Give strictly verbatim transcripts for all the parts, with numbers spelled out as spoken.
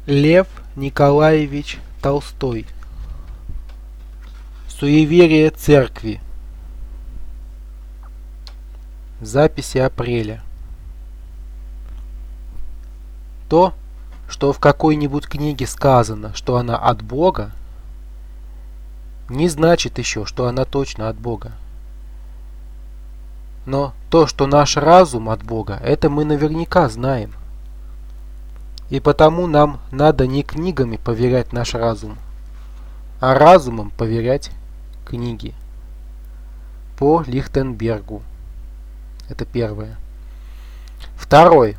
Лев Николаевич Толстой. Суеверие церкви. Записи апреля. То, что в какой-нибудь книге сказано, что она от Бога, не значит еще, что она точно от Бога. Но то, что наш разум от Бога, это мы наверняка знаем. И потому нам надо не книгами поверять наш разум, а разумом поверять книги. По Лихтенбергу. Это первое. Второе.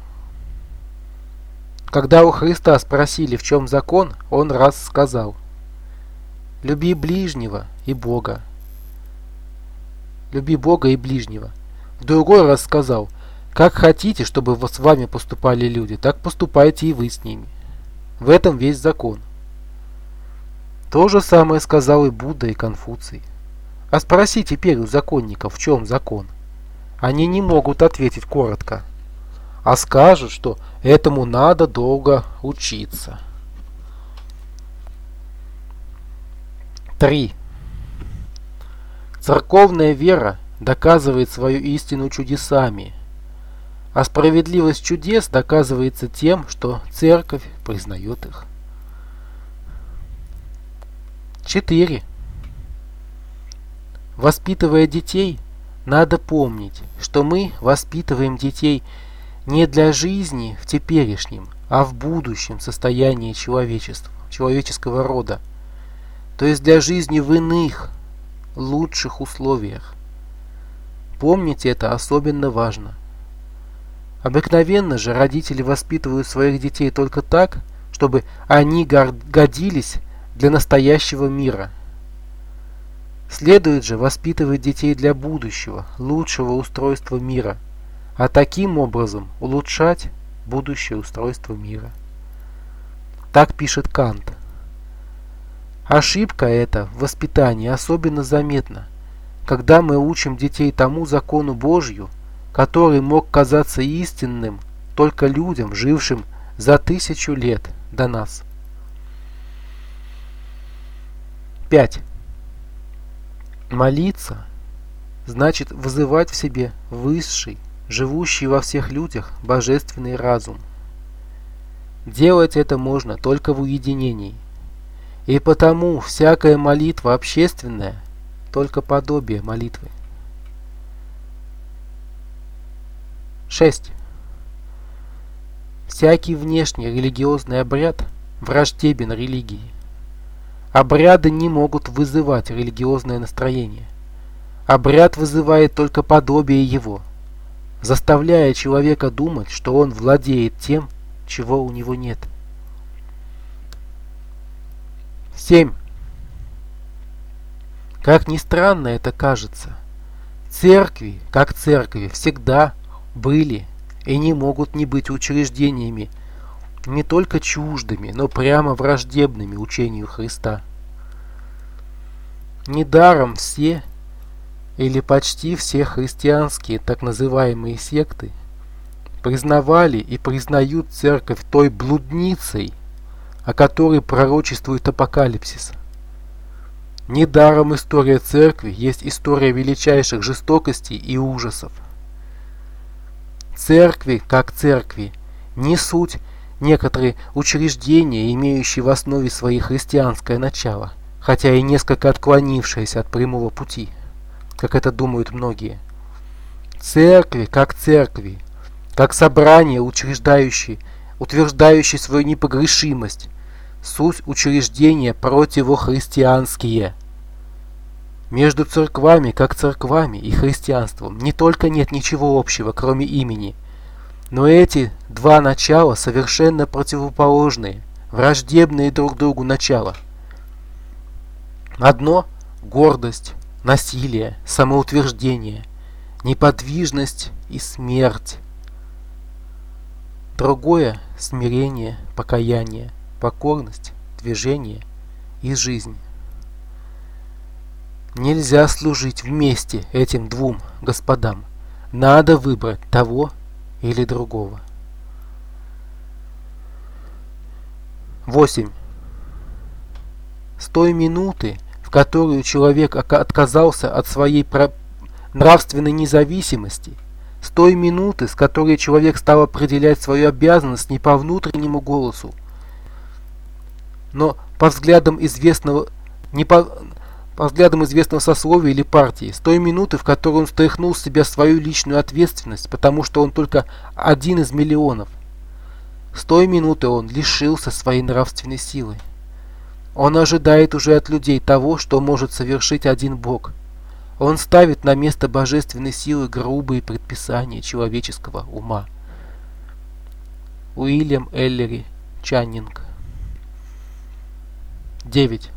Когда у Христа спросили, в чем закон, он раз сказал: «Люби ближнего и Бога». «Люби Бога и ближнего». В другой раз сказал: «Как хотите, чтобы с вами поступали люди, так поступайте и вы с ними». В этом весь закон. То же самое сказал и Будда, и Конфуций. А спроси теперь у законников, в чем закон. Они не могут ответить коротко, а скажут, что этому надо долго учиться. три. Церковная вера доказывает свою истину чудесами, а справедливость чудес доказывается тем, что церковь признает их. четыре. Воспитывая детей, надо помнить, что мы воспитываем детей не для жизни в теперешнем, а в будущем состоянии человечества, человеческого рода, то есть для жизни в иных, лучших условиях. Помнить это особенно важно. Обыкновенно же родители воспитывают своих детей только так, чтобы они годились для настоящего мира. Следует же воспитывать детей для будущего, лучшего устройства мира, а таким образом улучшать будущее устройство мира. Так пишет Кант. Ошибка эта в воспитании особенно заметна, когда мы учим детей тому закону Божью, который мог казаться истинным только людям, жившим за тысячу лет до нас. пять. Молиться значит вызывать в себе высший, живущий во всех людях божественный разум. Делать это можно только в уединении, и потому всякая молитва общественная только подобие молитвы. шесть. Всякий внешний религиозный обряд враждебен религии. Обряды не могут вызывать религиозное настроение. Обряд вызывает только подобие его, заставляя человека думать, что он владеет тем, чего у него нет. семь. Как ни странно это кажется, церкви, как церкви, всегда были и не могут не быть учреждениями, не только чуждыми, но прямо враждебными учению Христа. Недаром все или почти все христианские так называемые секты признавали и признают церковь той блудницей, о которой пророчествует Апокалипсис. Недаром история церкви есть история величайших жестокостей и ужасов. Церкви, как церкви, не суть некоторые учреждения, имеющие в основе своей христианское начало, хотя и несколько отклонившиеся от прямого пути, как это думают многие. Церкви, как церкви, как собрания, учреждающие, утверждающие свою непогрешимость, суть учреждения противохристианские. Между церквами, как церквами, и христианством не только нет ничего общего, кроме имени, но эти два начала совершенно противоположные, враждебные друг другу начала. Одно – гордость, насилие, самоутверждение, неподвижность и смерть. Другое – смирение, покаяние, покорность, движение и жизнь. Нельзя служить вместе этим двум господам. Надо выбрать того или другого. восемь. С той минуты, в которую человек отказался от своей нравственной независимости, с той минуты, с которой человек стал определять свою обязанность не по внутреннему голосу, но по взглядам известного, не по, по взглядам известного сословия или партии, с той минуты, в которой он стряхнул с себя свою личную ответственность, потому что он только один из миллионов, с той минуты он лишился своей нравственной силы. Он ожидает уже от людей того, что может совершить один Бог. Он ставит на место божественной силы грубые предписания человеческого ума. Уильям Эллери Чаннинг. девять.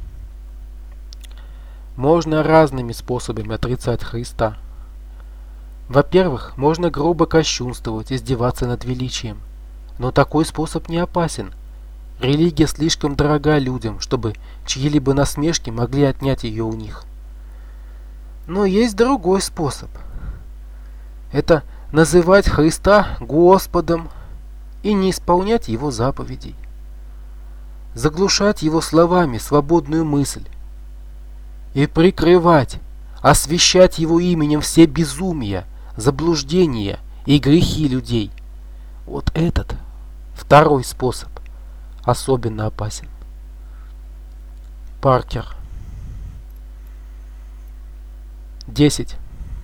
Можно разными способами отрицать Христа. Во-первых, можно грубо кощунствовать, издеваться над величием. Но такой способ не опасен. Религия слишком дорога людям, чтобы чьи-либо насмешки могли отнять ее у них. Но есть другой способ. Это называть Христа Господом и не исполнять Его заповедей. Заглушать Его словами свободную мысль и прикрывать, освящать Его именем все безумия, заблуждения и грехи людей. Вот этот второй способ особенно опасен. Паркер. десять.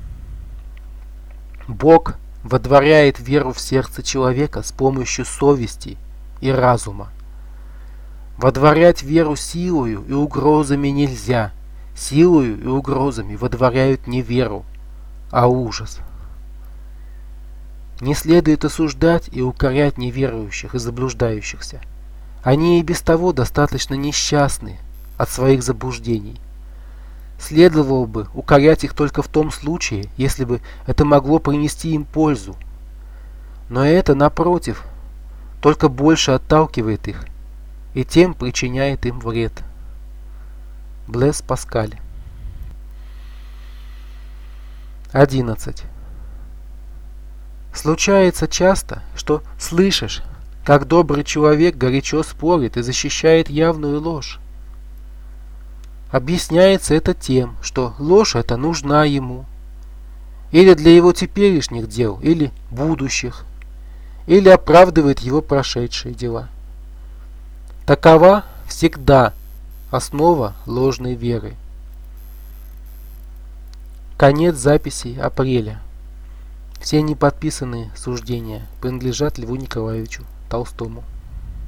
Бог водворяет веру в сердце человека с помощью совести и разума. Водворять веру силою и угрозами нельзя. Силою и угрозами водворяют не веру, а ужас. Не следует осуждать и укорять неверующих и заблуждающихся. Они и без того достаточно несчастны от своих заблуждений. Следовало бы укорять их только в том случае, если бы это могло принести им пользу. Но это, напротив, только больше отталкивает их и тем причиняет им вред. Блэс Паскаль. одиннадцать. Случается часто, что слышишь, как добрый человек горячо спорит и защищает явную ложь. Объясняется это тем, что ложь эта нужна ему, или для его теперешних дел, или будущих, или оправдывает его прошедшие дела. Такова всегда основа ложной веры. Конец записи апреля. Все неподписанные суждения принадлежат Льву Николаевичу Толстому.